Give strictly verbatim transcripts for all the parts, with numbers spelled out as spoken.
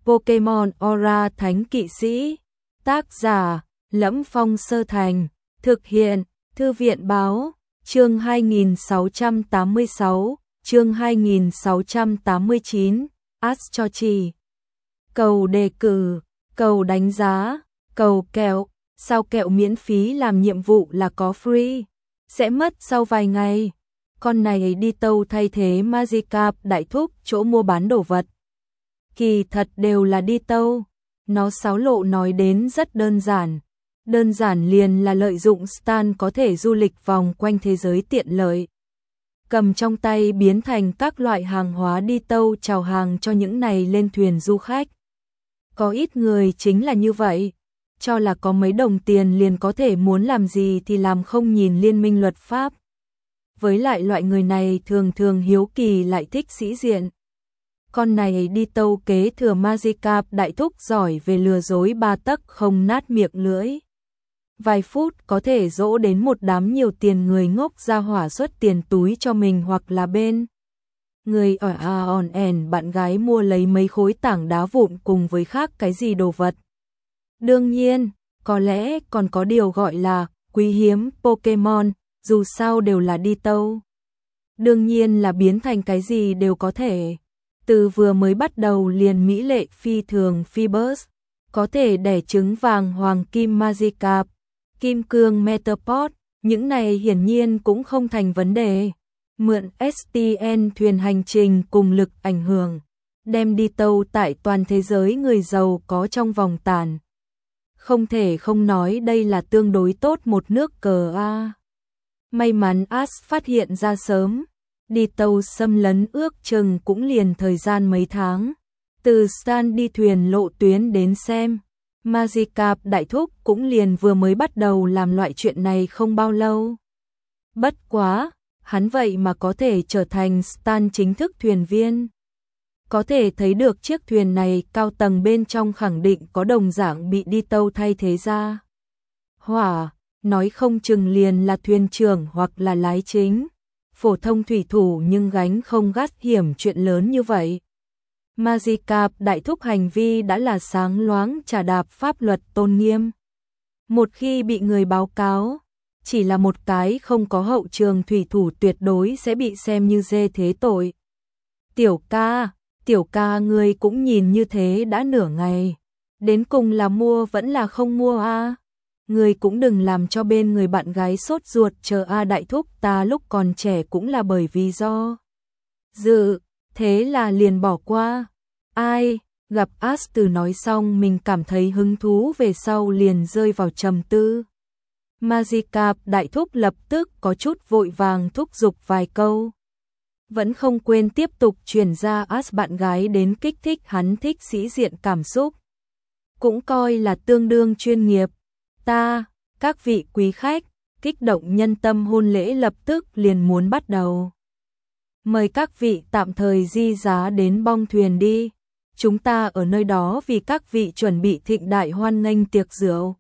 Pokemon Aura Thánh Kỵ Sĩ. Tác giả: Lẫm Phong Sơ Thành. Thực hiện: Thư viện báo. Chương hai nghìn sáu trăm tám mươi sáu, chương hai nghìn sáu trăm tám mươi chín. Ask cho chỉ. Cầu đề cử, cầu đánh giá, cầu kẹo. Sao kẹo miễn phí làm nhiệm vụ là có free, sẽ mất sau vài ngày. Con này đi tâu thay thế Magikarp đại thúc chỗ mua bán đồ vật. Kỳ thật đều là đi tâu. Nó xáo lộ nói đến rất đơn giản. Đơn giản liền là lợi dụng Stan có thể du lịch vòng quanh thế giới tiện lợi. Cầm trong tay biến thành các loại hàng hóa đi tâu chào hàng cho những này lên thuyền du khách. Có ít người chính là như vậy, cho là có mấy đồng tiền liền có thể muốn làm gì thì làm không nhìn liên minh luật pháp. Với lại loại người này thường thường hiếu kỳ lại thích sĩ diện. Con này đi tâu kế thừa Magikarp đại thúc giỏi về lừa dối ba tấc không nát miệng lưỡi. Vài phút có thể dỗ đến một đám nhiều tiền người ngốc ra hỏa xuất tiền túi cho mình hoặc là bên người ở on ẻn bạn gái mua lấy mấy khối tảng đá vụn cùng với khác cái gì đồ vật. Đương nhiên, có lẽ còn có điều gọi là quý hiếm Pokemon, dù sao đều là đi tâu. Đương nhiên là biến thành cái gì đều có thể. Từ vừa mới bắt đầu liền mỹ lệ phi thường Phoebus, có thể đẻ trứng vàng hoàng kim Magikarp, kim cương Metapod, những này hiển nhiên cũng không thành vấn đề. Mượn ét tê en thuyền hành trình cùng lực ảnh hưởng, đem đi tâu tại toàn thế giới người giàu có trong vòng tàn. Không thể không nói đây là tương đối tốt một nước cờ a. May mắn Ash phát hiện ra sớm, đi tâu xâm lấn ước chừng cũng liền thời gian mấy tháng. Từ Stan đi thuyền lộ tuyến đến xem, Magikarp đại thúc cũng liền vừa mới bắt đầu làm loại chuyện này không bao lâu. Bất quá, hắn vậy mà có thể trở thành Stan chính thức thuyền viên. Có thể thấy được chiếc thuyền này cao tầng bên trong khẳng định có đồng dạng bị đi tâu thay thế ra. Hỏa, nói không chừng liền là thuyền trưởng hoặc là lái chính. Phổ thông thủy thủ nhưng gánh không gắt hiểm chuyện lớn như vậy. Magikarp đại thúc hành vi đã là sáng loáng trà đạp pháp luật tôn nghiêm. Một khi bị người báo cáo, chỉ là một cái không có hậu trường thủy thủ tuyệt đối sẽ bị xem như dê thế tội. Tiểu ca, tiểu ca ngươi cũng nhìn như thế đã nửa ngày. Đến cùng là mua vẫn là không mua a? À? Ngươi cũng đừng làm cho bên người bạn gái sốt ruột chờ a à, đại thúc ta lúc còn trẻ cũng là bởi vì do dự, thế là liền bỏ qua. Ai, gặp Ash từ nói xong mình cảm thấy hứng thú về sau liền rơi vào trầm tư. Magikarp đại thúc lập tức có chút vội vàng thúc giục vài câu. Vẫn không quên tiếp tục truyền ra Ash bạn gái đến kích thích hắn thích sĩ diện cảm xúc. Cũng coi là tương đương chuyên nghiệp. Ta, các vị quý khách, kích động nhân tâm hôn lễ lập tức liền muốn bắt đầu. Mời các vị tạm thời di giá đến bong thuyền đi. Chúng ta ở nơi đó vì các vị chuẩn bị thịnh đại hoan nghênh tiệc rượu.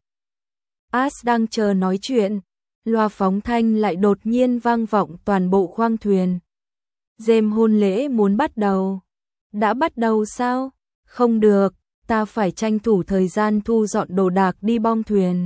Ash đang chờ nói chuyện, loa phóng thanh lại đột nhiên vang vọng toàn bộ khoang thuyền. Dêm hôn lễ muốn bắt đầu. Đã bắt đầu sao? Không được, ta phải tranh thủ thời gian thu dọn đồ đạc đi bong thuyền.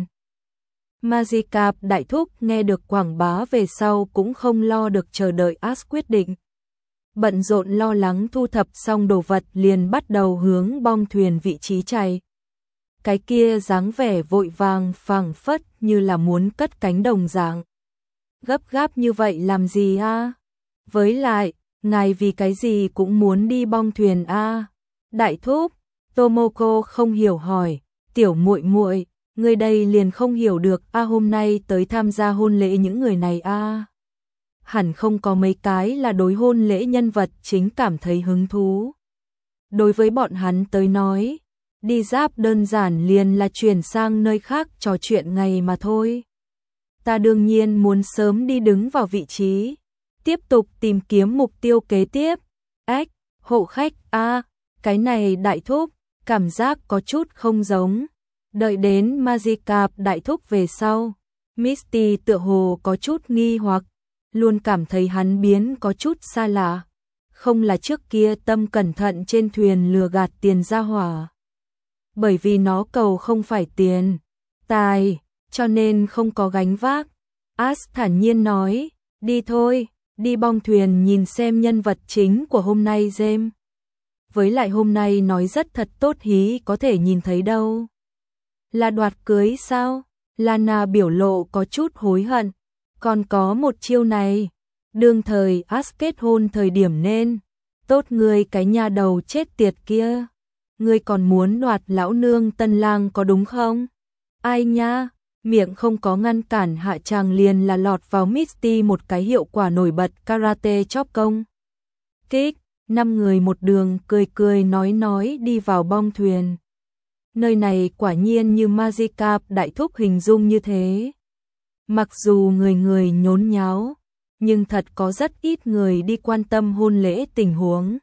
Magikarp đại thúc nghe được quảng bá về sau cũng không lo được chờ đợi Ash quyết định. Bận rộn lo lắng thu thập xong đồ vật liền bắt đầu hướng bong thuyền vị trí chạy. Cái kia dáng vẻ vội vàng phảng phất như là muốn cất cánh đồng dạng. Gấp gáp như vậy làm gì a? À? Với lại, ngài vì cái gì cũng muốn đi bong thuyền a? À? Đại thúc, Tomoko không hiểu hỏi, tiểu muội muội, người đây liền không hiểu được a à, hôm nay tới tham gia hôn lễ những người này a. À? Hẳn không có mấy cái là đối hôn lễ nhân vật chính cảm thấy hứng thú. Đối với bọn hắn tới nói, đi giáp đơn giản liền là chuyển sang nơi khác trò chuyện ngày mà thôi. Ta đương nhiên muốn sớm đi đứng vào vị trí, tiếp tục tìm kiếm mục tiêu kế tiếp. Ếch, hộ khách a, à, cái này đại thúc, cảm giác có chút không giống. Đợi đến Magikarp đại thúc về sau, Misty tựa hồ có chút nghi hoặc, luôn cảm thấy hắn biến có chút xa lạ. không là trước kia Tâm cẩn thận trên thuyền lừa gạt tiền gia hỏa. Bởi vì nó cầu không phải tiền, tài, cho nên không có gánh vác. As thản nhiên nói, đi thôi, đi bong thuyền nhìn xem nhân vật chính của hôm nay James. Với lại hôm nay nói rất thật tốt hí có thể nhìn thấy đâu. Là đoạt cưới sao? Lana biểu lộ có chút hối hận. Còn có một chiêu này. Đương thời As kết hôn thời điểm nên. Tốt người cái nhà đầu chết tiệt kia. Ngươi còn muốn đoạt lão nương tân lang có đúng không? Ai nha? Miệng không có ngăn cản hạ chàng liền là lọt vào Misty một cái hiệu quả nổi bật karate chop công. Kích, năm người một đường cười cười nói nói đi vào bong thuyền. Nơi này quả nhiên như Magikarp đại thúc hình dung như thế. Mặc dù người người nhốn nháo, nhưng thật có rất ít người đi quan tâm hôn lễ tình huống.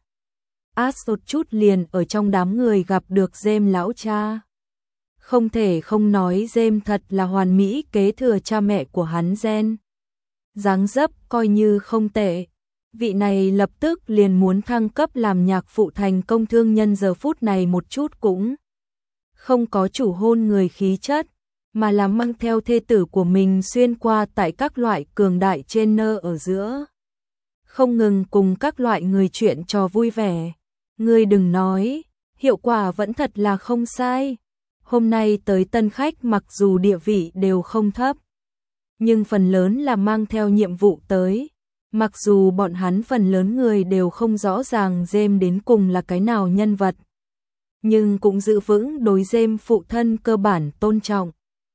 As một chút liền ở trong đám người gặp được James lão cha. Không thể không nói James thật là hoàn mỹ kế thừa cha mẹ của hắn gen. Dáng dấp coi như không tệ. Vị này lập tức liền muốn thăng cấp làm nhạc phụ thành công thương nhân giờ phút này một chút cũng không có chủ hôn người khí chất, mà là mang theo thê tử của mình xuyên qua tại các loại cường đại trên nơ ở giữa. Không ngừng cùng các loại người chuyện trò vui vẻ. Ngươi đừng nói, hiệu quả vẫn thật là không sai. Hôm nay tới tân khách mặc dù địa vị đều không thấp, nhưng phần lớn là mang theo nhiệm vụ tới. Mặc dù bọn hắn phần lớn người đều không rõ ràng James đến cùng là cái nào nhân vật, nhưng cũng giữ vững đối James phụ thân cơ bản tôn trọng.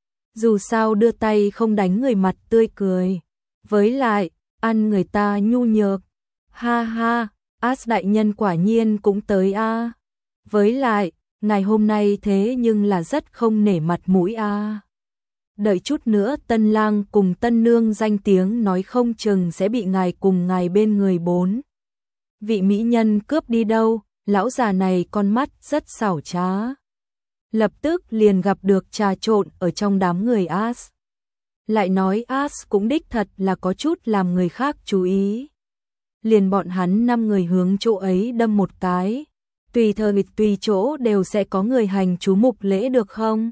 Dù sao đưa tay không đánh người mặt tươi cười. Với lại, ăn người ta nhu nhược. Ha ha, As đại nhân quả nhiên cũng tới a. À. Với lại, ngày hôm nay thế nhưng là rất không nể mặt mũi a. À. Đợi chút nữa tân lang cùng tân nương danh tiếng nói không chừng sẽ bị ngài cùng ngài bên người bốn vị mỹ nhân cướp đi đâu. Lão già này con mắt rất xảo trá. Lập tức liền gặp được trà trộn ở trong đám người As. Lại nói As cũng đích thật là có chút làm người khác chú ý. Liền bọn hắn năm người hướng chỗ ấy đâm một cái. Tùy thời tùy chỗ đều sẽ có người hành chú mục lễ được không?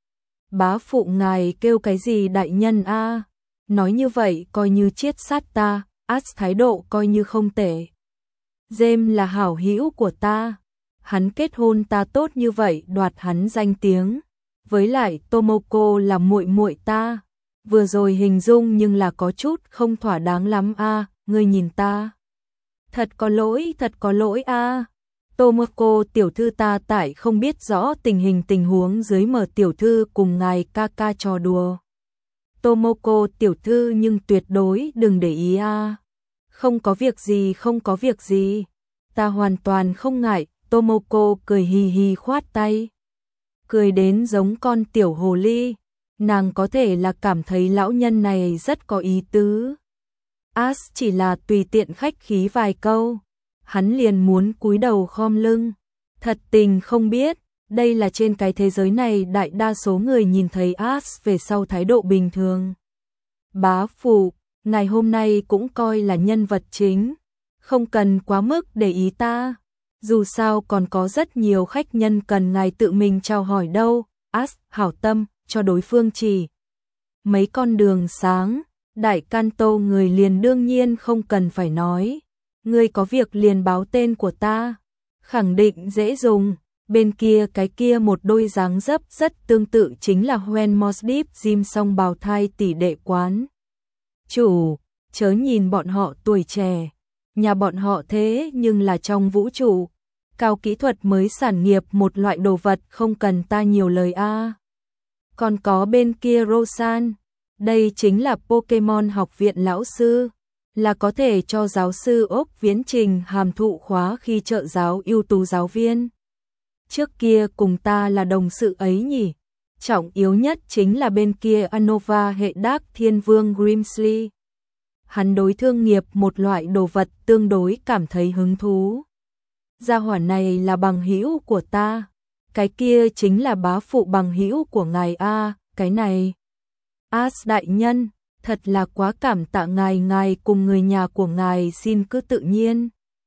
Bá phụ ngài kêu cái gì đại nhân a? À? Nói như vậy coi như chiết sát ta. As thái độ coi như không tệ. James là hảo hữu của ta. Hắn kết hôn ta tốt như vậy đoạt hắn danh tiếng. Với lại Tomoko là muội muội ta. Vừa rồi hình dung nhưng là có chút không thỏa đáng lắm a. À, ngươi nhìn ta. Thật có lỗi, thật có lỗi a. À. Tomoko tiểu thư ta tại không biết rõ tình hình tình huống dưới mở tiểu thư cùng ngài ca ca trò đùa. Tomoko tiểu thư nhưng tuyệt đối đừng để ý a. À. Không có việc gì, không có việc gì. Ta hoàn toàn không ngại. Tomoko cười hì hì khoát tay. Cười đến giống con tiểu hồ ly. Nàng có thể là cảm thấy lão nhân này rất có ý tứ. As chỉ là tùy tiện khách khí vài câu. Hắn liền muốn cúi đầu khom lưng. Thật tình không biết, đây là trên cái thế giới này đại đa số người nhìn thấy As về sau thái độ bình thường. Bá phụ, ngày hôm nay cũng coi là nhân vật chính. Không cần quá mức để ý ta. Dù sao còn có rất nhiều khách nhân cần ngài tự mình chào hỏi đâu. As hảo tâm cho đối phương chỉ mấy con đường sáng. Đại Canto người liền đương nhiên không cần phải nói. Ngươi có việc liền báo tên của ta. Khẳng định dễ dùng. Bên kia cái kia một đôi dáng dấp rất tương tự chính là Hoen Mosdeep Jim song bào thai tỷ đệ quán. Chủ, chớ nhìn bọn họ tuổi trẻ. Nhà bọn họ thế nhưng là trong vũ trụ. Cao kỹ thuật mới sản nghiệp một loại đồ vật không cần ta nhiều lời a. À. Còn có bên kia Rosan. Đây chính là Pokemon học viện lão sư. Là có thể cho giáo sư Ốc Viễn Trình hàm thụ khóa khi trợ giáo ưu tú giáo viên. Trước kia cùng ta là đồng sự ấy nhỉ. Trọng yếu nhất chính là bên kia Anova hệ Dark Thiên Vương Grimsley. Hắn đối thương nghiệp một loại đồ vật tương đối cảm thấy hứng thú. Gia hỏa này là bằng hữu của ta. Cái kia chính là bá phụ bằng hữu của ngài a. Cái này As đại nhân, thật là quá cảm tạ ngài, ngài cùng người nhà của ngài xin cứ tự nhiên.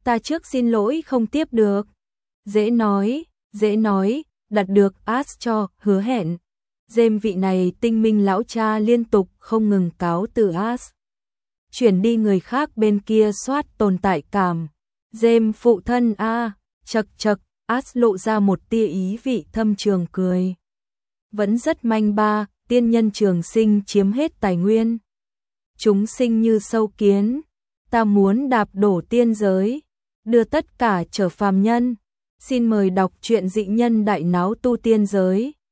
Ta trước xin lỗi không tiếp được. Dễ nói, dễ nói, đặt được As cho hứa hẹn. James vị này tinh minh lão cha liên tục không ngừng cáo từ As. Chuyển đi người khác bên kia soát tồn tại cảm. James phụ thân a, chật chật, As lộ ra một tia ý vị thâm trường cười. Vẫn rất manh ba, tiên nhân trường sinh chiếm hết tài nguyên. Chúng sinh như sâu kiến, ta muốn đạp đổ tiên giới, đưa tất cả trở phàm nhân. Xin mời đọc truyện Dị Nhân Đại Náo Tu Tiên Giới.